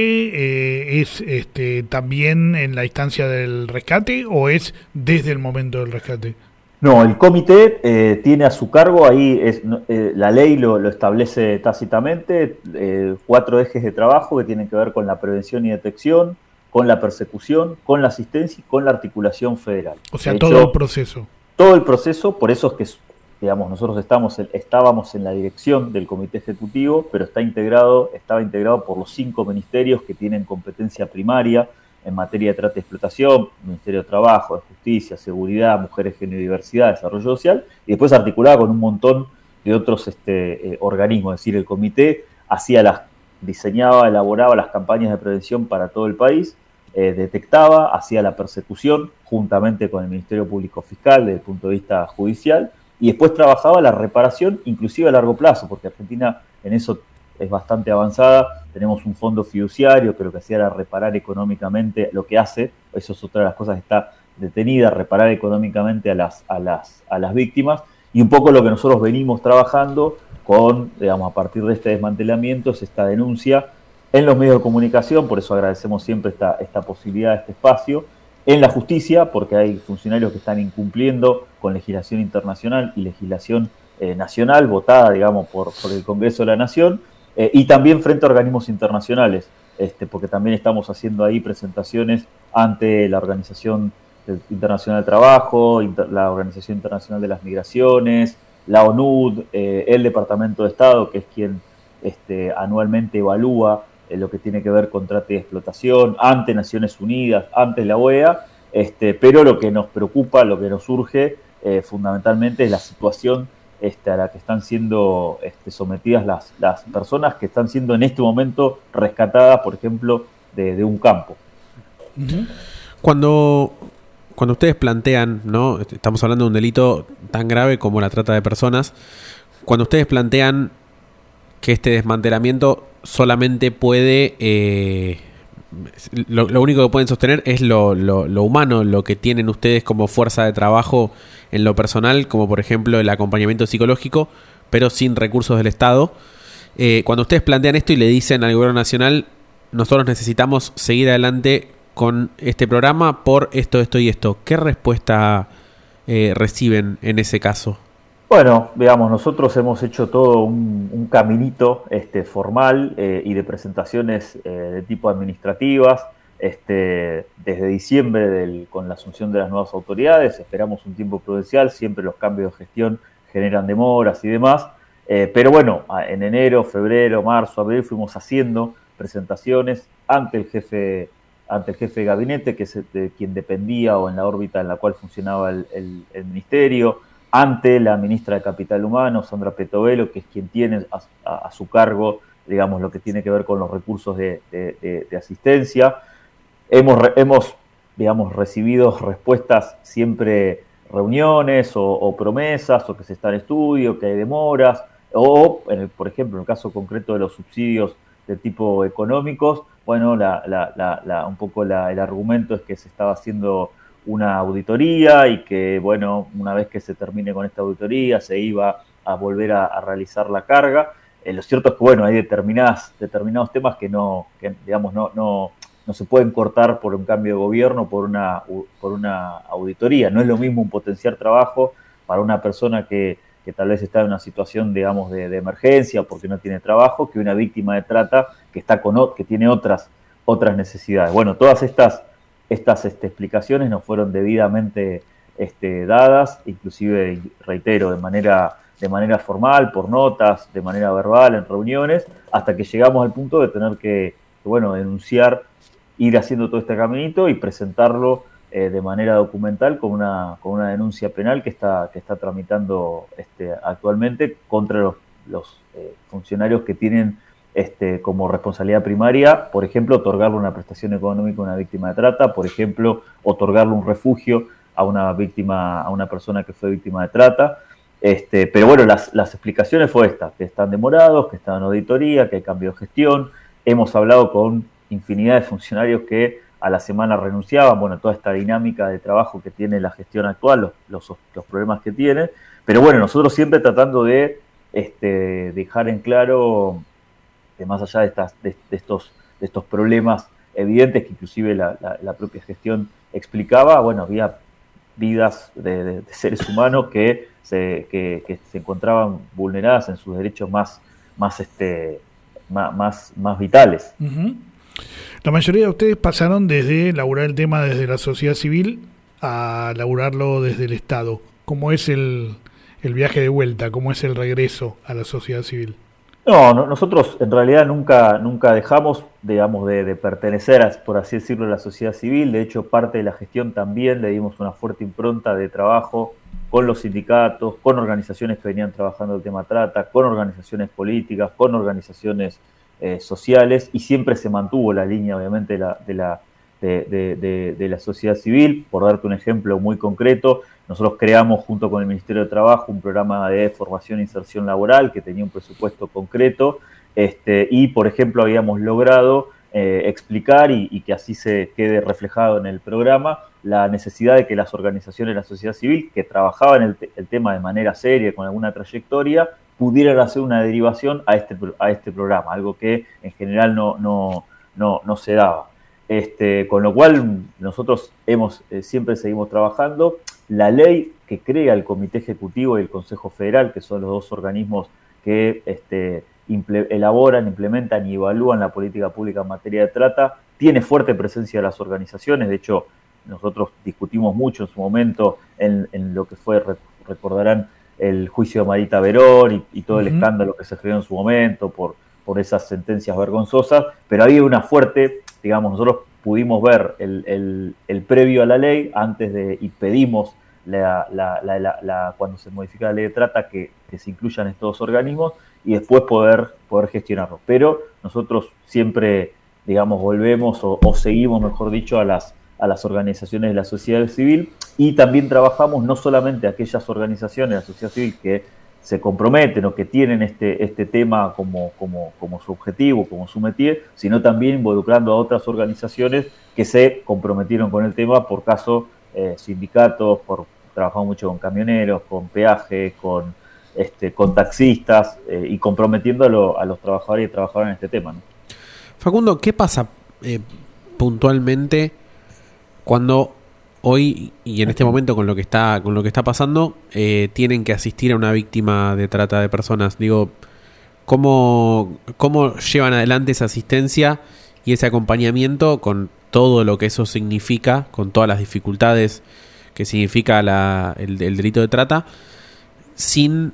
eh, es este, también en la instancia del rescate o es desde el momento del rescate? No, el comité eh, tiene a su cargo, ahí es, eh, la ley lo, lo establece tácitamente, eh, cuatro ejes de trabajo que tienen que ver con la prevención y detección, con la persecución, con la asistencia y con la articulación federal. O sea, de todo hecho, el proceso. Todo el proceso, por eso es que digamos, nosotros estamos, estábamos en la dirección del comité ejecutivo, pero está integrado, estaba integrado por los cinco ministerios que tienen competencia primaria en materia de trata y explotación: Ministerio de Trabajo, de Justicia, Seguridad, Mujeres, Género y Diversidad, Desarrollo Social, y después articulada con un montón de otros este, eh, organismos. Es decir, el comité hacía las, diseñaba, elaboraba las campañas de prevención para todo el país, eh, detectaba, hacía la persecución juntamente con el Ministerio Público Fiscal desde el punto de vista judicial, y después trabajaba la reparación, inclusive a largo plazo, porque Argentina en eso es bastante avanzada. Tenemos un fondo fiduciario que lo que hacía era reparar económicamente lo que hace, eso es otra de las cosas que está detenida, reparar económicamente a las, a las, a las víctimas, y un poco lo que nosotros venimos trabajando con, digamos, a partir de este desmantelamiento, es esta denuncia en los medios de comunicación, por eso agradecemos siempre esta, esta posibilidad, este espacio, en la justicia, porque hay funcionarios que están incumpliendo con legislación internacional y legislación eh, nacional, votada, digamos, por, por el Congreso de la Nación, eh, y también frente a organismos internacionales, este, porque también estamos haciendo ahí presentaciones ante la Organización Internacional del Trabajo, inter, la Organización Internacional de las Migraciones, la ONU, eh, el Departamento de Estado, que es quien este, anualmente evalúa eh, lo que tiene que ver con trata y explotación, ante Naciones Unidas, ante la O E A, este, pero lo que nos preocupa, lo que nos surge eh, fundamentalmente es la situación este, a la que están siendo este, sometidas las, las personas que están siendo en este momento rescatadas, por ejemplo, de, de un campo. Uh-huh. Cuando, cuando ustedes plantean, ¿no? Estamos hablando de un delito tan grave como la trata de personas, cuando ustedes plantean que este desmantelamiento solamente puede, eh, lo, lo único que pueden sostener es lo, lo, lo humano, lo que tienen ustedes como fuerza de trabajo en lo personal, como por ejemplo el acompañamiento psicológico, pero sin recursos del Estado. Eh, cuando ustedes plantean esto y le dicen al gobierno nacional, nosotros necesitamos seguir adelante con este programa por esto, esto y esto, ¿qué respuesta eh, reciben en ese caso? Bueno, digamos, nosotros hemos hecho todo un, un caminito este, formal eh, y de presentaciones eh, de tipo administrativas. Este, desde diciembre del, con la asunción de las nuevas autoridades, esperamos un tiempo prudencial, siempre los cambios de gestión generan demoras y demás, eh, pero bueno, en enero, febrero, marzo, abril fuimos haciendo presentaciones ante el jefe ante el jefe de gabinete, que es de quien dependía o en la órbita en la cual funcionaba el, el, el ministerio, ante la ministra de Capital Humano, Sandra Petovelo, que es quien tiene a, a, a su cargo, digamos, lo que tiene que ver con los recursos de, de, de, de asistencia. Hemos, hemos, digamos, recibido respuestas siempre, reuniones o, o promesas, o que se está en estudio, que hay demoras, o, en el, por ejemplo, en el caso concreto de los subsidios de tipo económicos, bueno, la, la, la, la, un poco la, el argumento es que se estaba haciendo una auditoría y que, bueno, una vez que se termine con esta auditoría se iba a volver a, a realizar la carga. Eh, lo cierto es que, bueno, hay determinadas, determinados temas que no, que, digamos, no, no, no se pueden cortar por un cambio de gobierno, por una, por una auditoría. No es lo mismo un potenciar trabajo para una persona que, que tal vez está en una situación, digamos, de, de emergencia porque no tiene trabajo, que una víctima de trata que está con que tiene otras, otras necesidades. Bueno, todas estas, estas este, explicaciones nos fueron debidamente este, dadas, inclusive, reitero, de manera, de manera formal, por notas, de manera verbal, en reuniones, hasta que llegamos al punto de tener que, que bueno, denunciar, ir haciendo todo este caminito y presentarlo eh, de manera documental con una, con una denuncia penal que está, que está tramitando este, actualmente contra los, los eh, funcionarios que tienen este, como responsabilidad primaria, por ejemplo, otorgarle una prestación económica a una víctima de trata, por ejemplo, otorgarle un refugio a una víctima, a una persona que fue víctima de trata. Este, pero bueno, las, las explicaciones fue esta, que están demorados, que están en auditoría, que hay cambio de gestión. Hemos hablado con infinidad de funcionarios que a la semana renunciaban, bueno, toda esta dinámica de trabajo que tiene la gestión actual, los, los, los problemas que tiene, pero bueno, nosotros siempre tratando de este, dejar en claro que más allá de, estas, de, de, estos, de estos problemas evidentes que inclusive la, la, la propia gestión explicaba, bueno, había vidas de, de, de seres humanos que se, que, que se encontraban vulneradas en sus derechos más, más, este, más, más, más vitales. Uh-huh. La mayoría de ustedes pasaron desde laburar el tema desde la sociedad civil a laburarlo desde el Estado. ¿Cómo es el, el viaje de vuelta? ¿Cómo es el regreso a la sociedad civil? No, no nosotros en realidad nunca, nunca dejamos, digamos, de, de pertenecer, a, por así decirlo, a la sociedad civil. De hecho, parte de la gestión también le dimos una fuerte impronta de trabajo con los sindicatos, con organizaciones que venían trabajando el tema trata, con organizaciones políticas, con organizaciones eh, sociales, y siempre se mantuvo la línea, obviamente, de la, de, la, de, de, de, de la sociedad civil. Por darte un ejemplo muy concreto, nosotros creamos junto con el Ministerio de Trabajo un programa de formación e inserción laboral que tenía un presupuesto concreto este, y, por ejemplo, habíamos logrado eh, explicar y, y que así se quede reflejado en el programa la necesidad de que las organizaciones de la sociedad civil que trabajaban el, el tema de manera seria, con alguna trayectoria, pudieran hacer una derivación a este, a este programa, algo que en general no, no, no, no se daba. Este, con lo cual nosotros hemos, eh, siempre seguimos trabajando. La ley que crea el Comité Ejecutivo y el Consejo Federal, que son los dos organismos que este, imple- elaboran, implementan y evalúan la política pública en materia de trata, tiene fuerte presencia de las organizaciones. De hecho, nosotros discutimos mucho en su momento en, en lo que fue, recordarán, el juicio de Marita Verón y, y todo uh-huh. el escándalo que se creó en su momento por, por esas sentencias vergonzosas, pero había una fuerte, digamos, nosotros pudimos ver el, el, el previo a la ley antes de, y pedimos la, la, la, la, la, cuando se modifica la ley de trata que, que se incluyan estos organismos y después poder, poder gestionarlo. Pero nosotros siempre, digamos, volvemos o, o seguimos, mejor dicho, a las, a las organizaciones de la sociedad civil y también trabajamos no solamente aquellas organizaciones de la sociedad civil que se comprometen o que tienen este, este tema como, como, como su objetivo, como su métier, sino también involucrando a otras organizaciones que se comprometieron con el tema, por caso eh, sindicatos, por trabajamos mucho con camioneros, con peajes, con, este, con taxistas eh, y comprometiendo a, lo, a los trabajadores y trabajadoras en este tema, ¿no? Facundo, ¿qué pasa eh, puntualmente cuando hoy y en este momento con lo que está con lo que está pasando eh, tienen que asistir a una víctima de trata de personas? Digo, ¿cómo, cómo llevan adelante esa asistencia y ese acompañamiento con todo lo que eso significa, con todas las dificultades que significa la, el, el delito de trata, sin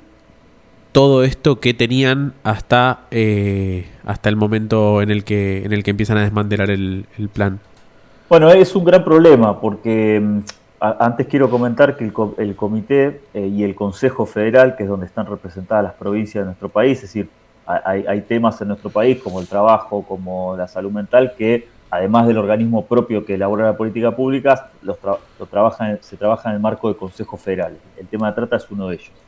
todo esto que tenían hasta eh, hasta el momento en el que en el que empiezan a desmantelar el, el plan? Bueno, es un gran problema porque a, antes quiero comentar que el, el Comité eh, y el Consejo Federal, que es donde están representadas las provincias de nuestro país, es decir, hay, hay temas en nuestro país como el trabajo, como la salud mental, que además del organismo propio que elabora la política pública, los tra- lo trabajan, se trabaja en el marco del Consejo Federal. El tema de trata es uno de ellos.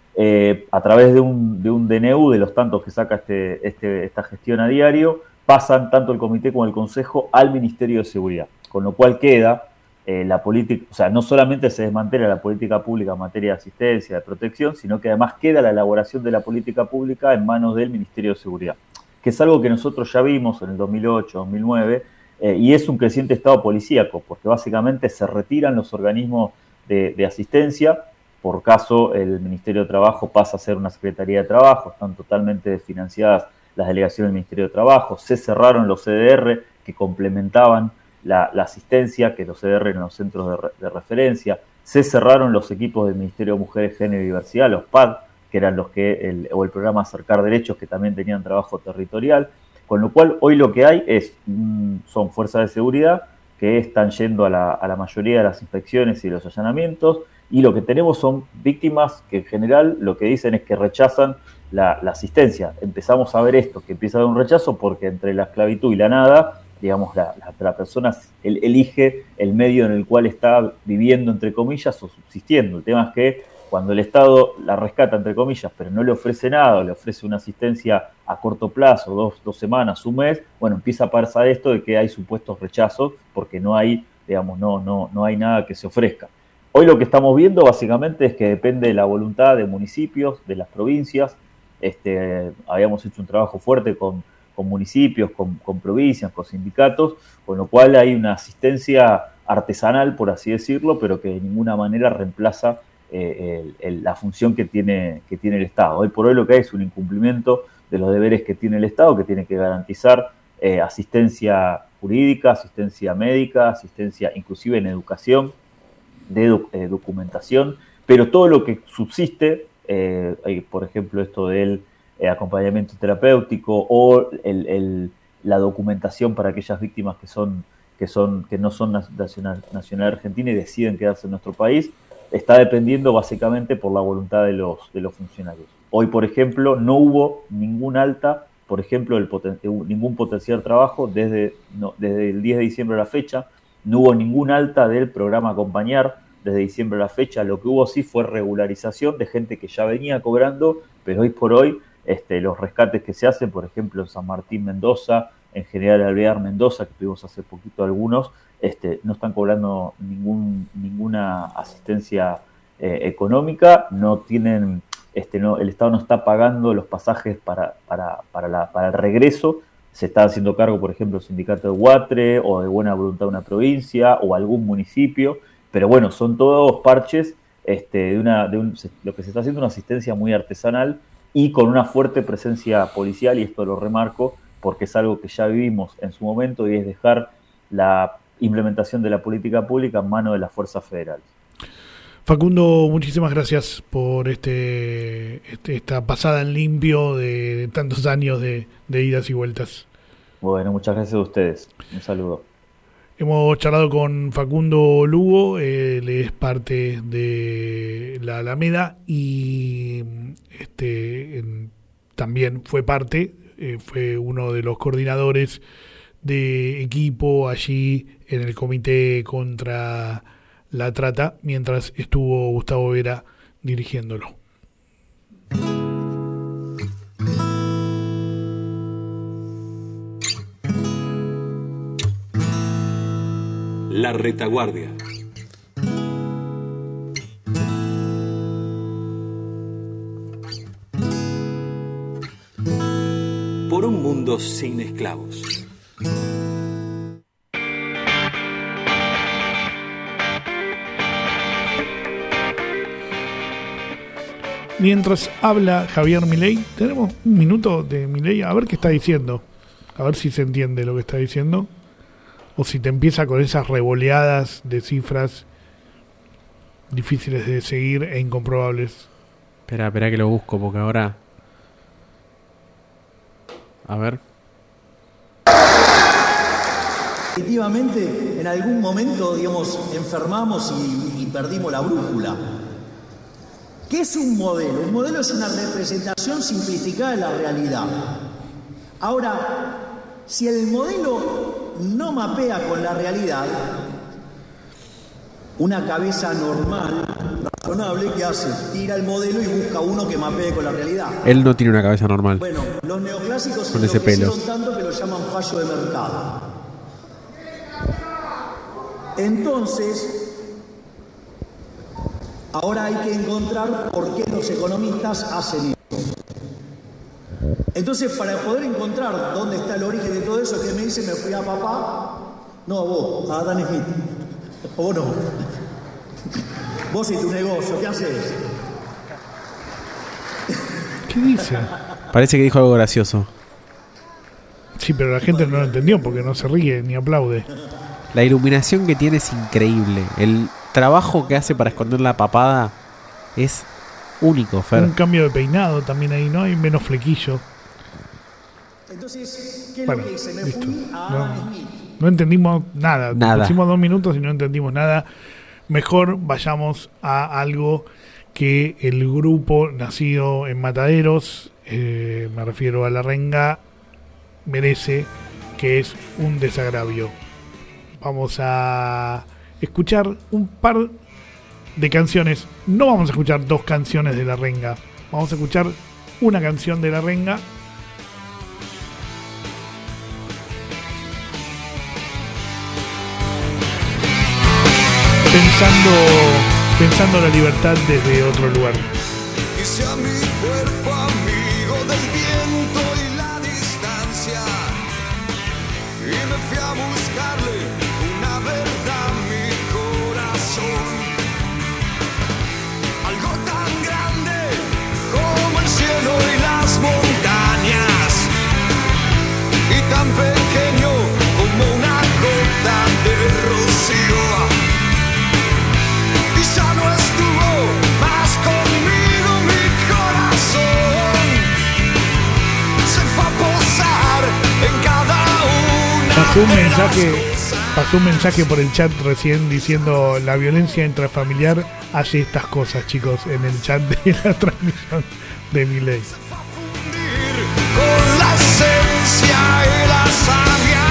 Eh, a través de un, de un D N U, de los tantos que saca este, este, esta gestión a diario, pasan tanto el comité como el consejo al Ministerio de Seguridad, con lo cual queda eh, la política, o sea, no solamente se desmantela la política pública en materia de asistencia, de protección, sino que además queda la elaboración de la política pública en manos del Ministerio de Seguridad, que es algo que nosotros ya vimos en el dos mil ocho, dos mil nueve, eh, y es un creciente estado policíaco, porque básicamente se retiran los organismos de, de asistencia. Por caso, el Ministerio de Trabajo pasa a ser una Secretaría de Trabajo, están totalmente financiadas las delegaciones del Ministerio de Trabajo, se cerraron los C D R que complementaban la, la asistencia, que los C D R eran los centros de, re, de referencia, se cerraron los equipos del Ministerio de Mujeres, Género y Diversidad, los P A D, que eran los que, el, o el programa Acercar Derechos, que también tenían trabajo territorial, con lo cual hoy lo que hay es, mm, son fuerzas de seguridad que están yendo a la, a la mayoría de las inspecciones y los allanamientos, y lo que tenemos son víctimas que en general lo que dicen es que rechazan La, la asistencia. Empezamos a ver esto, que empieza a haber un rechazo porque entre la esclavitud y la nada, digamos, la, la, la persona el, elige el medio en el cual está viviendo, entre comillas, o subsistiendo. El tema es que cuando el Estado la rescata, entre comillas, pero no le ofrece nada, le ofrece una asistencia a corto plazo, dos, dos semanas, un mes, bueno, empieza a pasar esto de que hay supuestos rechazos porque no hay, digamos, no, no, no hay nada que se ofrezca. Hoy lo que estamos viendo básicamente es que depende de la voluntad de municipios, de las provincias. Este, habíamos hecho un trabajo fuerte con, con municipios, con, con provincias, con sindicatos, con lo cual hay una asistencia artesanal, por así decirlo, pero que de ninguna manera reemplaza eh, el, el, la función que tiene, que tiene el Estado. Hoy por hoy lo que hay es un incumplimiento de los deberes que tiene el Estado, que tiene que garantizar eh, asistencia jurídica, asistencia médica, asistencia inclusive en educación, de doc, eh, documentación, pero todo lo que subsiste, Eh, hay, por ejemplo, esto del eh, acompañamiento terapéutico o el, el, la documentación para aquellas víctimas que son que son que no son nacional, nacional argentina y deciden quedarse en nuestro país, está dependiendo básicamente por la voluntad de los de los funcionarios. Hoy, por ejemplo, no hubo ningún alta, por ejemplo, el poten, ningún potencial trabajo desde, no, desde el diez de diciembre a la fecha, no hubo ningún alta del programa Acompañar desde diciembre a la fecha. Lo que hubo sí fue regularización de gente que ya venía cobrando, pero hoy por hoy este, los rescates que se hacen, por ejemplo en San Martín, Mendoza, en General Alvear, Mendoza, que tuvimos hace poquito algunos, este, no están cobrando ningún, ninguna asistencia eh, económica, no tienen, este, no, el Estado no está pagando los pasajes para, para, para, la, para el regreso. Se está haciendo cargo, por ejemplo, el sindicato de Huatre o de buena voluntad de una provincia o algún municipio. Pero bueno, son todos parches este, de, una, de un, lo que se está haciendo una asistencia muy artesanal y con una fuerte presencia policial, y esto lo remarco porque es algo que ya vivimos en su momento y es dejar la, implementación de la política pública en manos de las fuerzas federales. Facundo, muchísimas gracias por este, este esta pasada en limpio de, de tantos años de, de idas y vueltas. Bueno, muchas gracias a ustedes. Un saludo. Hemos charlado con Facundo Lugo, él es parte de la Alameda y este en, también fue parte, eh, fue uno de los coordinadores de equipo allí en el Comité contra la Trata, mientras estuvo Gustavo Vera dirigiéndolo. La Retaguardia. Por un mundo sin esclavos. Mientras habla Javier Milei, tenemos un minuto de Milei, a ver qué está diciendo, a ver si se entiende lo que está diciendo, o si te empieza con esas revoleadas de cifras difíciles de seguir e incomprobables. Espera, espera que lo busco, porque ahora... A ver... Efectivamente, en algún momento, digamos, enfermamos y, y perdimos la brújula. ¿Qué es un modelo? Un modelo es una representación simplificada de la realidad. Ahora, si el modelo no mapea con la realidad, una cabeza normal, razonable, ¿qué hace? Tira el modelo y busca uno que mapee con la realidad. Él no tiene una cabeza normal. Bueno, los neoclásicos con ese pelo tanto que lo llaman fallo de mercado. Entonces, ahora hay que encontrar por qué los economistas hacen eso. Entonces, para poder encontrar dónde está el origen de todo eso, que me dice, me fui a papá. No, a vos, a Adam Smith. O vos no. Vos y tu negocio, ¿qué haces? ¿Qué dice? Parece que dijo algo gracioso. Sí, pero la gente no lo entendió porque no se ríe ni aplaude. La iluminación que tiene es increíble. El trabajo que hace para esconder la papada es único, Fer. Un cambio de peinado también ahí, ¿no? Hay menos flequillo. Entonces, ¿qué es bueno, lo que hice? Me listo. fui a No, Adam Smith. no entendimos nada. Nada. Pusimos dos minutos y no entendimos nada. Mejor vayamos a algo que el grupo nacido en Mataderos, eh, me refiero a La Renga, merece, que es un desagravio. Vamos a escuchar un par de canciones. No vamos a escuchar dos canciones de La Renga. Vamos a escuchar una canción de La Renga. Pensando, pensando la libertad desde otro lugar. Hice a mi cuerpo amigo del viento y la distancia, y me fui a buscarle una verdad a mi corazón. Algo tan grande como el cielo y las montañas, y tan pequeño como una gota de rocío. Y ya no estuvo más conmigo mi corazón, se fue a posar en cada una. Pasó un de mensaje, las cosas. pasó un mensaje por el chat recién diciendo la violencia intrafamiliar hace estas cosas, chicos, en el chat de la transmisión de Milei. Se fue a fundir con la esencia y la savia,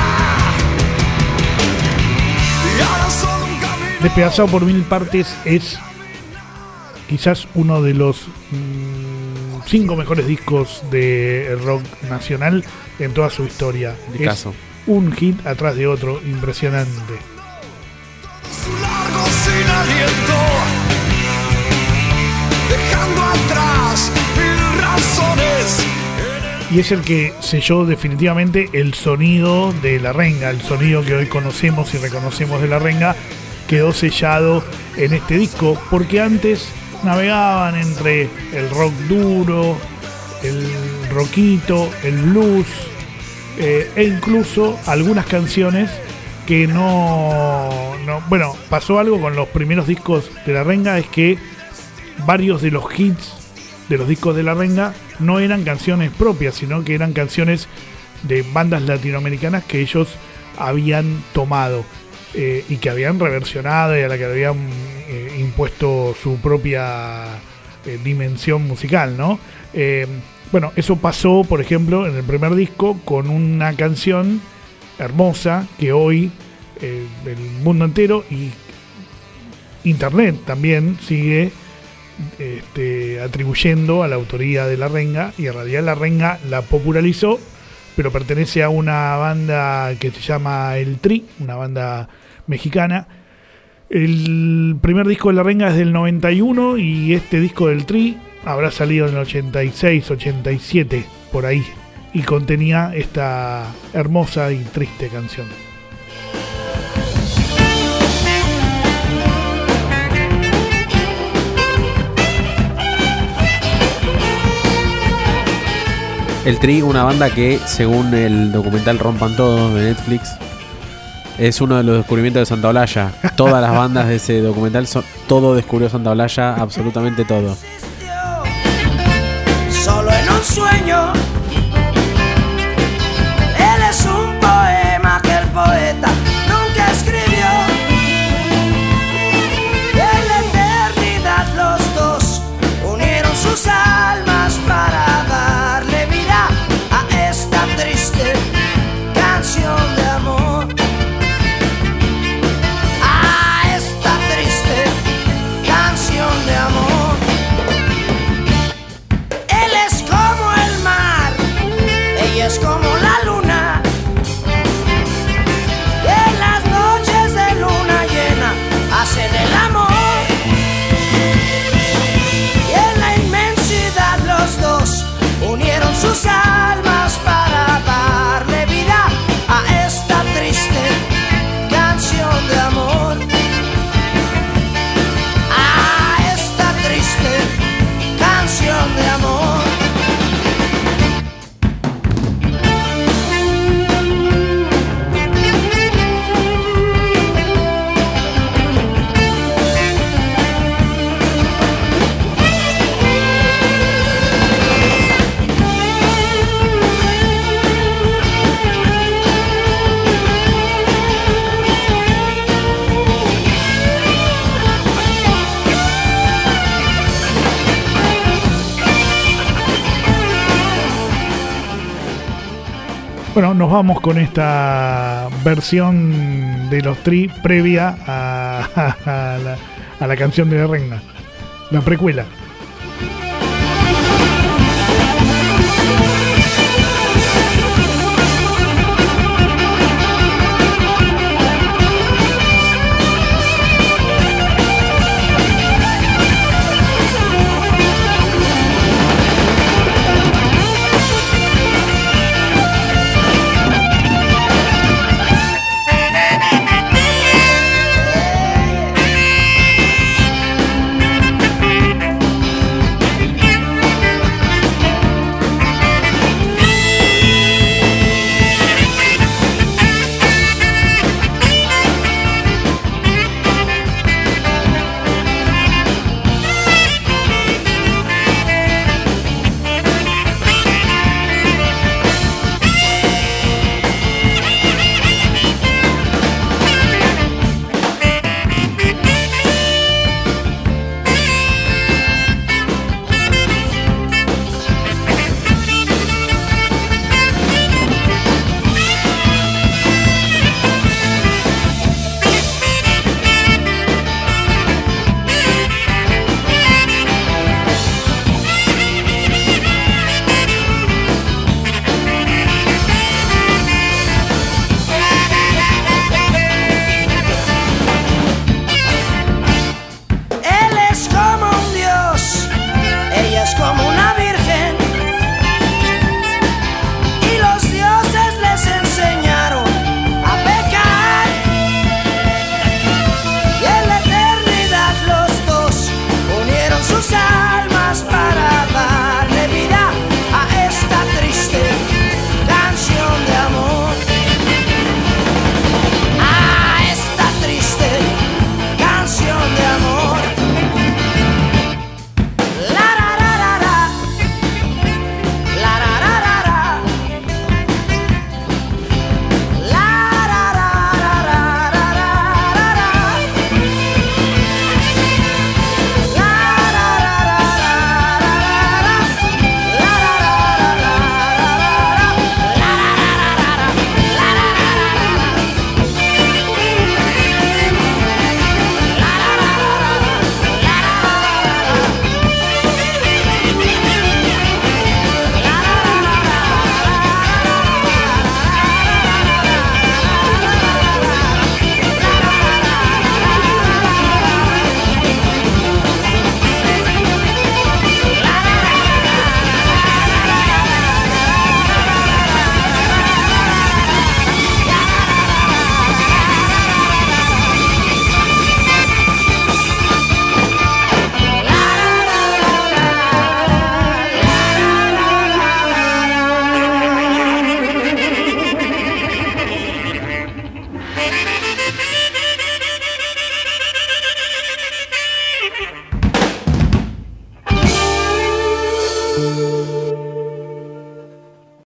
y ahora solo un camino. Despedazado por mil partes es quizás uno de los mmm, cinco mejores discos de rock nacional en toda su historia. De es caso. un hit atrás de otro, impresionante. Su largo sin aliento, dejando atrás mil razones. Y es el que selló definitivamente el sonido de La Renga, el sonido que hoy conocemos y reconocemos de La Renga, quedó sellado en este disco, porque antes navegaban entre el rock duro, el rockito, el blues, eh, e incluso algunas canciones que no, no... Bueno, pasó algo con los primeros discos de La Renga, es que varios de los hits de los discos de La Renga no eran canciones propias, sino que eran canciones de bandas latinoamericanas que ellos habían tomado eh, y que habían reversionado y a la que habían eh, impuesto su propia eh, dimensión musical, ¿no? Eh, bueno, eso pasó, por ejemplo, en el primer disco con una canción hermosa que hoy eh, el mundo entero y internet también sigue este, atribuyendo a la autoría de La Renga, y en realidad La Renga la popularizó, pero pertenece a una banda que se llama El Tri, una banda mexicana. El primer disco de La Renga es del noventa y uno y este disco del Tri habrá salido en el ochenta y seis, ochenta y siete, por ahí, y contenía esta hermosa y triste canción. El Tri, una banda que, según el documental Rompan Todo de Netflix, es uno de los descubrimientos de Santa Olalla. Todas las bandas de ese documental, son, todo descubrió Santa Olalla, absolutamente todo. Solo en un sueño. Él es un poema que el poeta nunca escribió. En la eternidad los dos unieron sus almas para darle vida a esta triste canción de amor. A esta triste canción de amor. Es como la luna, y en las noches de luna llena hacen el amor, y en la inmensidad los dos unieron sus almas para darle vida a esta triste canción de amor, a esta triste canción de amor. Bueno, nos vamos con esta versión de los Tri previa a, a, a, la, a la canción de La Renga, la precuela.